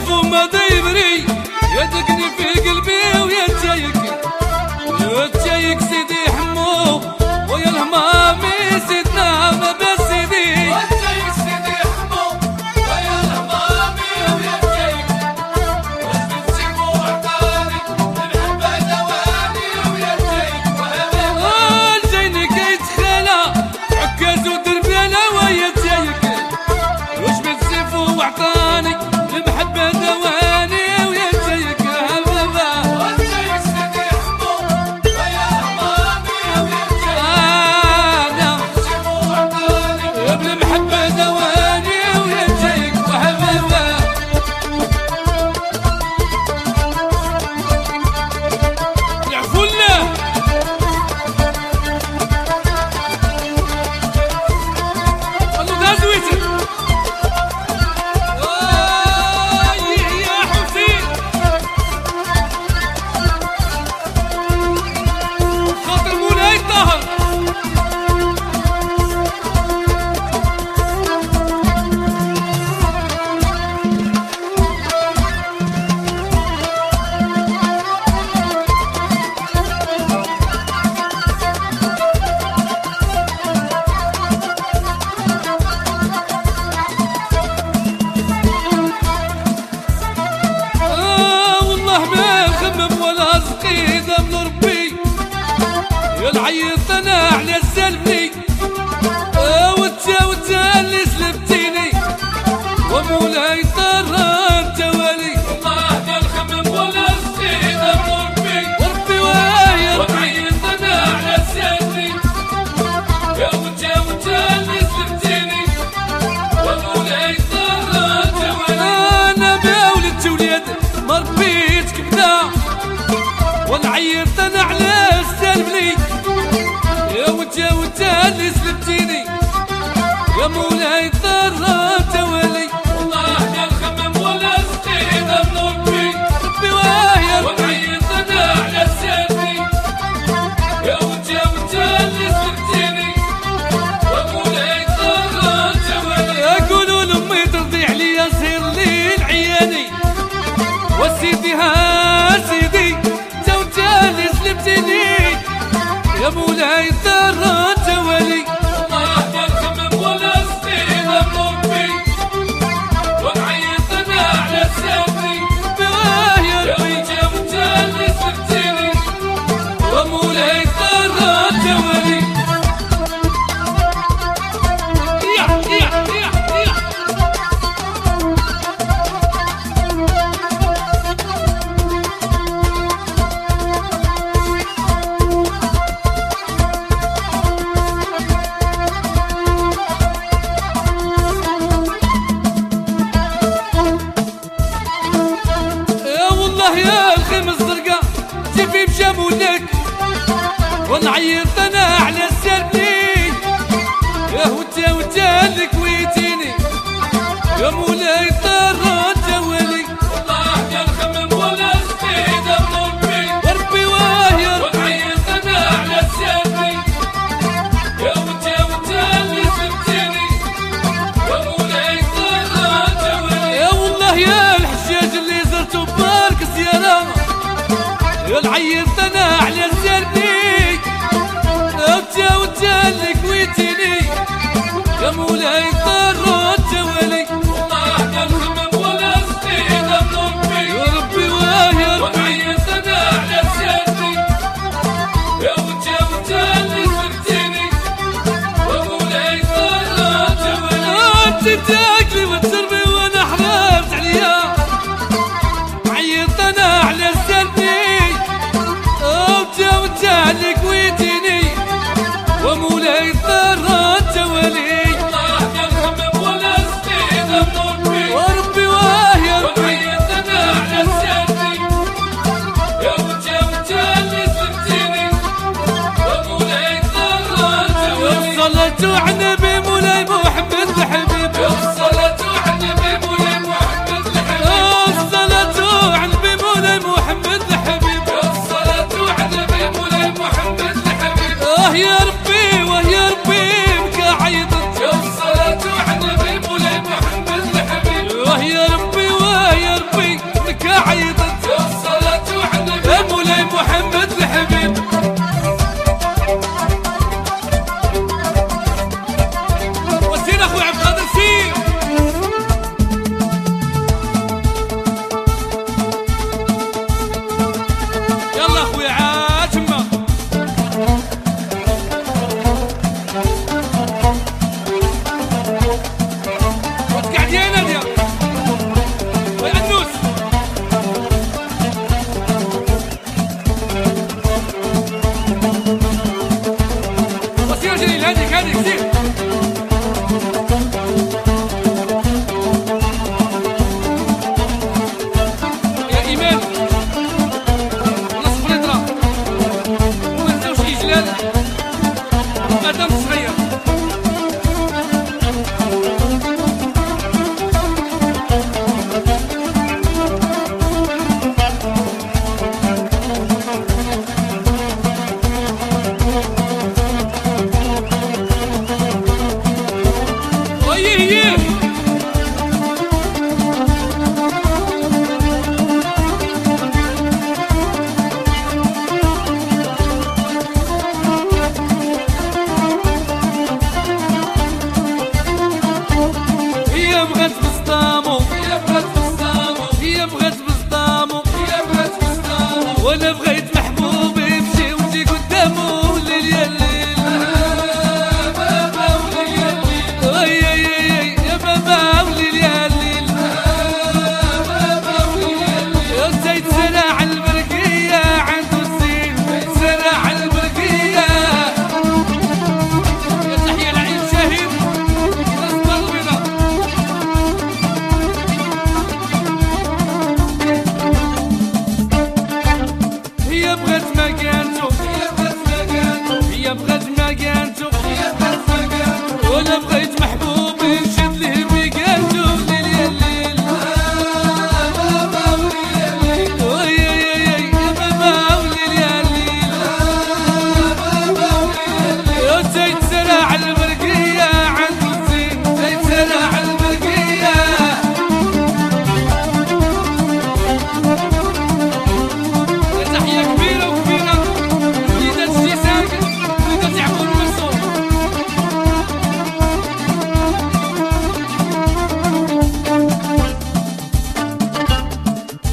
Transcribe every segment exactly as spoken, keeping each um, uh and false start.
وفو ما ديبري يدقني في قلبي ويا جايك يا جايك سيدي حمو ويا الهمامي سيدنا ما بس سيدي يا جايك سيدي حمو ويا الهمامي ويا جايك واسمك سيبو وعطاني المحبة دواني ويا جايك وهبابا الجيني كيتخلى عكاز ودربالة ويا جايك واسمك سيبو وعطاني المحبة دواني ويا جايك هبابا وجايك سيدي حمو ويا الهمامي ويا جايك انا سيبو وعطاني ابن المحبة دواني ويا جايك وهبابا يعفونا الله غازويتك العيط انا على السلبي وانت وانت اللي سلبتيني ومولاي طران توالي والله يا الخمم ولا سقيت بربي وربي ويا العيط انا على السلبي يا وانت وانت اللي سلبتيني ومولاي طران توالي انا بولدت ولاد ما ربيت كبدا والعيط انا على السلبي يا وجه وجه اللي سلبتيني يا مولاي طران توالي والله يا الخمم ولا سقيت بربي ربي ويا والعيط انا على السلبي يا وجه وجه اللي سلبتيني ومولاي طران توالي يقولوا لامي ترضي عليا صير لي العياني وسيدي ها سيدي زوجة اللي سلبتيني يا مولاي طران توالي والله يا الخمم ولا سقيت بربي وعيط انا على السلبي يا وجه وجه اللي سلبتيني ومولاي طران توالي يا يا يا يا يا الخيم الزرقاء جيبي بجمولك ونعيط انا على السلبي يا وجه وجه اللي كويتيني يا مولاي طران توالي والله يا الخمم ولا سقيت بربي وربي ويا ونعيط انا على السلبي يا وجه وجه اللي سلبتيني يا مولاي طران توالي يا والله يا الحجاج اللي زرته بارك زيارة يا العيط انا على السلبي وجه وجه اللي كويتيني يا مولاي طران توالي والله يا الخمم ولا سقيت بربي يا ربي ويا والعيط انا على السلبي يا وجه وجه اللي سلبتيني ومولاي طران توالي انت تاكلي وتشربي وانا حرمت عليا عيط انا على السلبي وجه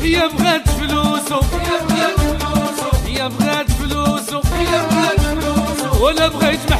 هي بغات فلوسو هي بغات فلوسو هي بغات فلوسو هي بغات فلوسو ولا بغيت